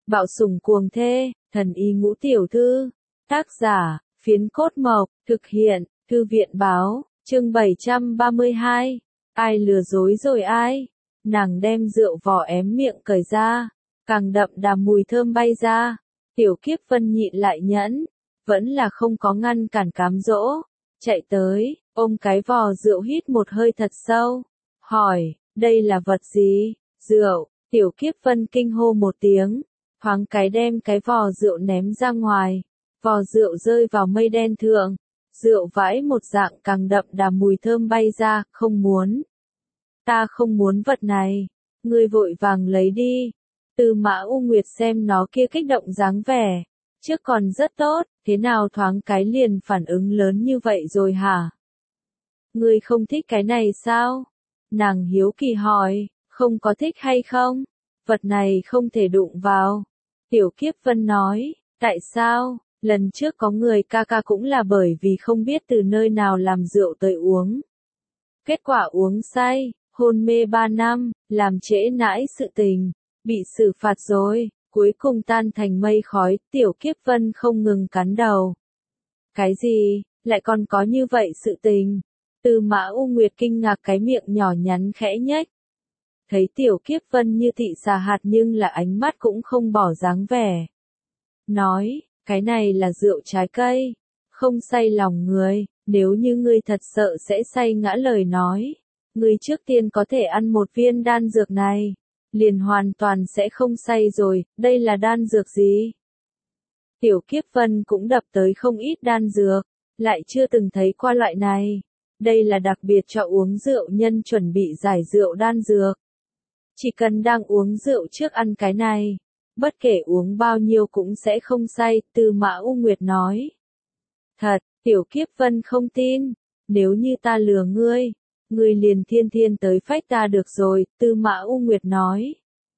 Bạo sủng cuồng thê, thần y ngũ tiểu thư. Tác giả, Phiến Cốt Mộc, thực hiện, Thư viện báo, chương 732. Ai lừa dối rồi ai? Nàng đem rượu vỏ ém miệng cởi ra, càng đậm đà mùi thơm bay ra. Tiểu Kiếp Vân nhịn lại nhẫn, vẫn là không có ngăn cản cám dỗ. Chạy tới, ôm cái vò rượu hít một hơi thật sâu. Hỏi, đây là vật gì? Rượu. Tiểu Kiếp Vân kinh hô một tiếng, thoáng cái đem cái vò rượu ném ra ngoài. Vò rượu rơi vào mây đen thượng. Rượu vãi một dạng càng đậm đà mùi thơm bay ra, không muốn. Ta không muốn vật này. Ngươi vội vàng lấy đi. Tư Mã U Nguyệt xem nó kia kích động dáng vẻ. Trước còn rất tốt, thế nào thoáng cái liền phản ứng lớn như vậy rồi hả? Ngươi không thích cái này sao? Nàng hiếu kỳ hỏi, không có thích hay không? Vật này không thể đụng vào. Tiểu Kiếp Vân nói, tại sao? Lần trước có người ca ca cũng là bởi vì không biết từ nơi nào làm rượu tới uống. Kết quả uống say, hôn mê 3 năm, làm trễ nãi sự tình, bị xử phạt rồi, cuối cùng tan thành mây khói. Tiểu Kiếp Vân không ngừng cắn đầu. Cái gì, lại còn có như vậy sự tình? Tư Mã U Nguyệt kinh ngạc cái miệng nhỏ nhắn khẽ nhếch. Thấy Tiểu Kiếp Vân như thị xà hạt nhưng là ánh mắt cũng không bỏ dáng vẻ. Nói, cái này là rượu trái cây, không say lòng người, nếu như ngươi thật sợ sẽ say ngã lời nói. Ngươi trước tiên có thể ăn một viên đan dược này, liền hoàn toàn sẽ không say rồi. Đây là đan dược gì? Tiểu Kiếp Vân cũng đập tới không ít đan dược, lại chưa từng thấy qua loại này. Đây là đặc biệt cho uống rượu nhân chuẩn bị giải rượu đan dược. Chỉ cần đang uống rượu trước ăn cái này, bất kể uống bao nhiêu cũng sẽ không say. Tư Mã U Nguyệt nói. Thật, Tiểu Kiếp Vân không tin. Nếu như ta lừa ngươi, ngươi liền thiên thiên tới phách ta được rồi. Tư Mã U Nguyệt nói.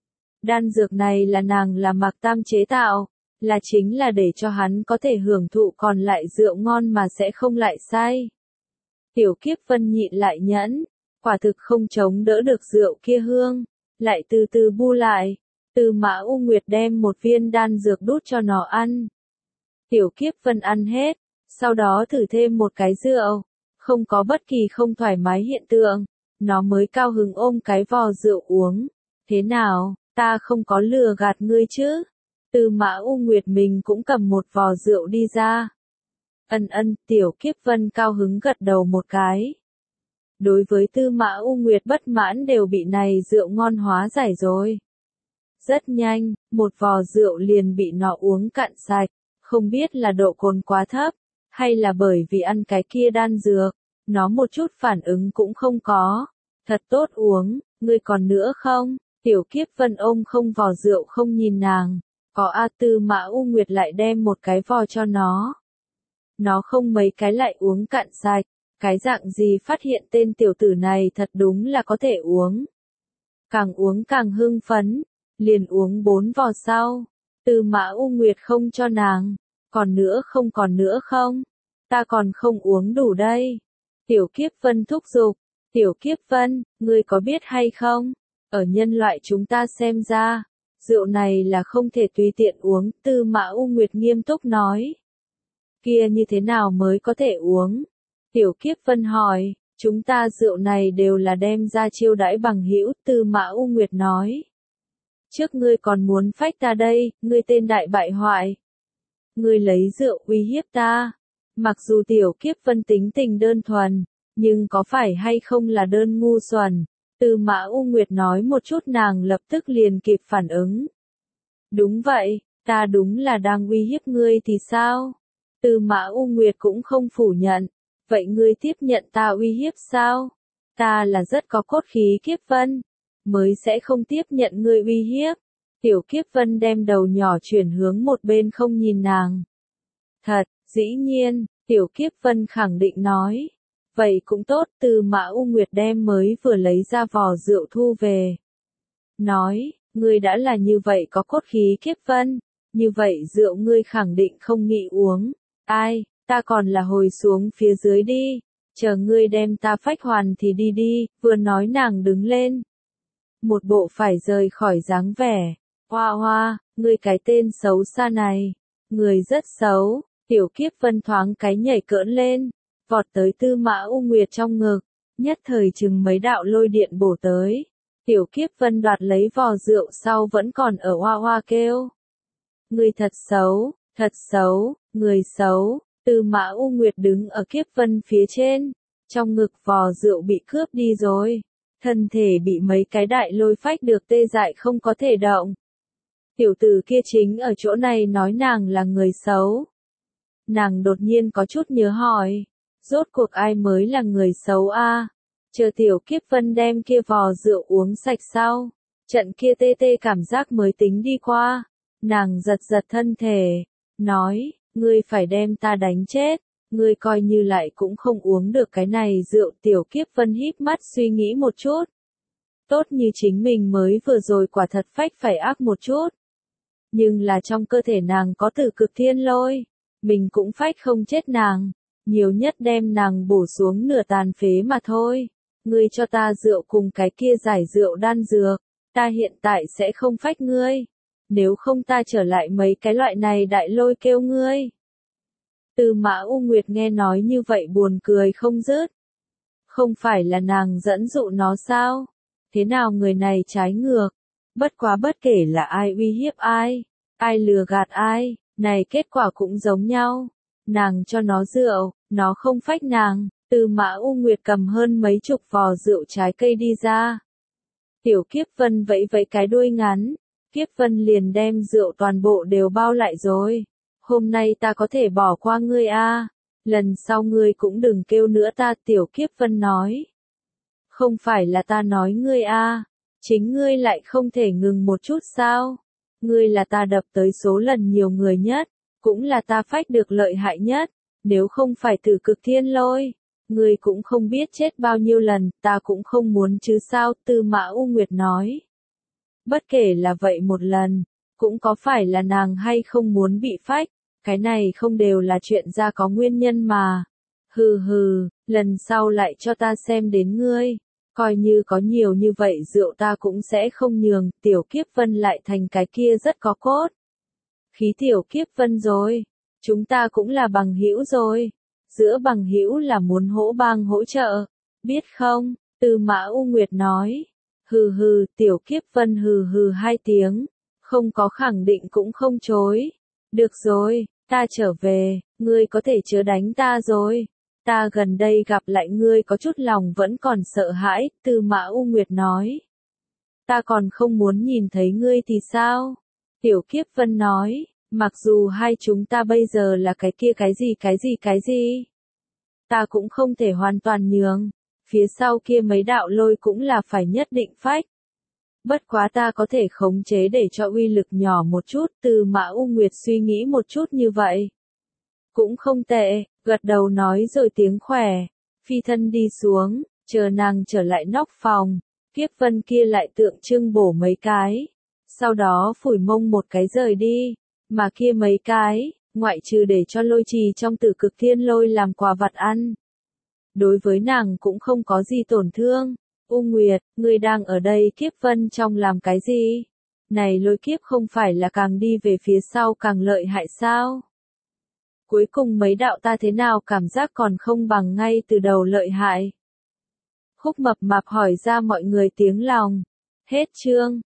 Đan dược này là nàng là Mạc Tam chế tạo, là chính là để cho hắn có thể hưởng thụ còn lại rượu ngon mà sẽ không lại say. Tiểu Kiếp Vân nhịn lại nhẫn, quả thực không chống đỡ được rượu kia hương, lại từ từ bu lại. Tư Mã U Nguyệt đem một viên đan dược đút cho nó ăn. Tiểu Kiếp Vân ăn hết, sau đó thử thêm một cái rượu, không có bất kỳ không thoải mái hiện tượng, nó mới cao hứng ôm cái vò rượu uống. Thế nào, ta không có lừa gạt ngươi chứ? Tư Mã U Nguyệt mình cũng cầm một vò rượu đi ra. Ân, Tiểu Kiếp Vân cao hứng gật đầu một cái. Đối với Tư Mã U Nguyệt bất mãn đều bị này rượu ngon hóa giải rồi. Rất nhanh, một vò rượu liền bị nó uống cạn sạch, không biết là độ cồn quá thấp, hay là bởi vì ăn cái kia đan dược, nó một chút phản ứng cũng không có. Thật tốt uống, ngươi còn nữa không? Tiểu Kiếp Vân ôm không vò rượu không nhìn nàng. Có A. Tư Mã U Nguyệt lại đem một cái vò cho nó. Nó không mấy cái lại uống cạn sạch. Cái dạng gì phát hiện tên tiểu tử này thật đúng là có thể uống. Càng uống càng hưng phấn, liền uống 4 vò sau. Tư Mã U Nguyệt không cho nàng. Còn nữa không? Ta còn không uống đủ đây. Tiểu Kiếp Vân thúc giục. Tiểu Kiếp Vân, ngươi có biết hay không? Ở nhân loại chúng ta xem ra, rượu này là không thể tùy tiện uống. Tư Mã U Nguyệt nghiêm túc nói. Kia như thế nào mới có thể uống? Tiểu Kiếp Vân hỏi. Chúng ta rượu này đều là đem ra chiêu đãi bằng hữu. Tư Mã U Nguyệt nói. Trước ngươi còn muốn phách ta đây, ngươi tên đại bại hoại. Ngươi lấy rượu uy hiếp ta. Mặc dù Tiểu Kiếp Vân tính tình đơn thuần, nhưng có phải hay không là đơn ngu xuẩn? Tư Mã U Nguyệt nói một chút nàng lập tức liền kịp phản ứng. Đúng vậy, ta đúng là đang uy hiếp ngươi thì sao? Tư Mã U Nguyệt cũng không phủ nhận. Vậy ngươi tiếp nhận ta uy hiếp sao? Ta là rất có cốt khí Kiếp Vân, mới sẽ không tiếp nhận ngươi uy hiếp. Tiểu Kiếp Vân đem đầu nhỏ chuyển hướng một bên không nhìn nàng. Thật, dĩ nhiên, Tiểu Kiếp Vân khẳng định nói. Vậy cũng tốt. Tư Mã U Nguyệt đem mới vừa lấy ra vò rượu thu về. Nói, ngươi đã là như vậy có cốt khí Kiếp Vân, như vậy rượu ngươi khẳng định không nghĩ uống. Ai, ta còn là hồi xuống phía dưới đi, chờ ngươi đem ta phách hoàn thì đi đi. Vừa nói nàng đứng lên, một bộ phải rời khỏi dáng vẻ. Hoa hoa, ngươi cái tên xấu xa này. Người rất xấu. Tiểu Kiếp Vân thoáng cái nhảy cỡn lên. Vọt tới Tư Mã U Nguyệt trong ngực. Nhất thời chừng mấy đạo lôi điện bổ tới. Tiểu Kiếp Vân đoạt lấy vò rượu sau vẫn còn ở hoa hoa kêu. Người thật xấu, người xấu. Tư Mã U Nguyệt đứng ở Kiếp Vân phía trên. Trong ngực vò rượu bị cướp đi rồi. Thân thể bị mấy cái đại lôi phách được tê dại không có thể động. Tiểu tử kia chính ở chỗ này nói nàng là người xấu. Nàng đột nhiên có chút nhớ hỏi. Rốt cuộc ai mới là người xấu a? Chờ Tiểu Kiếp Vân đem kia vò rượu uống sạch sau. Trận kia tê tê cảm giác mới tính đi qua. Nàng giật giật thân thể. Nói, ngươi phải đem ta đánh chết. Ngươi coi như lại cũng không uống được cái này rượu. Tiểu Kiếp Vân híp mắt suy nghĩ một chút. Tốt như chính mình mới vừa rồi quả thật phách phải ác một chút. Nhưng là trong cơ thể nàng có Tử Cực Thiên Lôi. Mình cũng phách không chết nàng. Nhiều nhất đem nàng bổ xuống nửa tàn phế mà thôi. Ngươi cho ta rượu cùng cái kia giải rượu đan dược. Ta hiện tại sẽ không phách ngươi. Nếu không ta trở lại mấy cái loại này đại lôi kêu ngươi. Tư Mã U Nguyệt nghe nói như vậy buồn cười không dứt. Không phải là nàng dẫn dụ nó sao? Thế nào người này trái ngược? Bất quá bất kể là ai uy hiếp ai, ai lừa gạt ai, này kết quả cũng giống nhau. Nàng cho nó rượu, nó không phách nàng. Tư Mã U Nguyệt cầm hơn mấy chục vò rượu trái cây đi ra. Tiểu Kiếp Vân vẫy vẫy cái đuôi ngắn. Kiếp Vân liền đem rượu toàn bộ đều bao lại rồi. Hôm nay ta có thể bỏ qua ngươi a. Lần sau ngươi cũng đừng kêu nữa ta. Tiểu Kiếp Vân nói. Không phải là ta nói ngươi a. Chính ngươi lại không thể ngừng một chút sao? Ngươi là ta đập tới số lần nhiều người nhất. Cũng là ta phách được lợi hại nhất. Nếu không phải Tử Cực Thiên Lôi. Ngươi cũng không biết chết bao nhiêu lần, ta cũng không muốn chứ sao. Tư Mã U Nguyệt nói. Bất kể là vậy một lần, cũng có phải là nàng hay không muốn bị phách, cái này không đều là chuyện ra có nguyên nhân mà. Hừ hừ, lần sau lại cho ta xem đến ngươi, coi như có nhiều như vậy rượu ta cũng sẽ không nhường. Tiểu Kiếp Vân lại thành cái kia rất có cốt. Khí Tiểu Kiếp Vân rồi, chúng ta cũng là bằng hữu rồi. Giữa bằng hữu là muốn hỗ bang hỗ trợ, biết không? Tư Mã U Nguyệt nói. Hừ hừ, Tiểu Kiếp Vân hừ hừ hai tiếng, không có khẳng định cũng không chối. Được rồi, ta trở về, ngươi có thể chớ đánh ta rồi. Ta gần đây gặp lại ngươi có chút lòng vẫn còn sợ hãi. Tư Mã U Nguyệt nói. Ta còn không muốn nhìn thấy ngươi thì sao? Tiểu Kiếp Vân nói. Mặc dù hai chúng ta bây giờ là cái kia cái gì, ta cũng không thể hoàn toàn nhường. Phía sau kia mấy đạo lôi cũng là phải nhất định phách. Bất quá ta có thể khống chế để cho uy lực nhỏ một chút. Tư Mã U Nguyệt suy nghĩ một chút như vậy. Cũng không tệ, gật đầu nói rồi tiếng khỏe. Phi thân đi xuống, chờ nàng trở lại nóc phòng. Kiếp Vân kia lại tượng trưng bổ mấy cái. Sau đó phủi mông một cái rời đi. Mà kia mấy cái, ngoại trừ để cho lôi trì trong Tử Cực Thiên Lôi làm quà vặt ăn. Đối với nàng cũng không có gì tổn thương. U Nguyệt, ngươi đang ở đây Kiếp Vân trong làm cái gì? Này lôi kiếp không phải là càng đi về phía sau càng lợi hại sao? Cuối cùng mấy đạo ta thế nào cảm giác còn không bằng ngay từ đầu lợi hại? Khúc Mập Mạp hỏi ra mọi người tiếng lòng. Hết chương.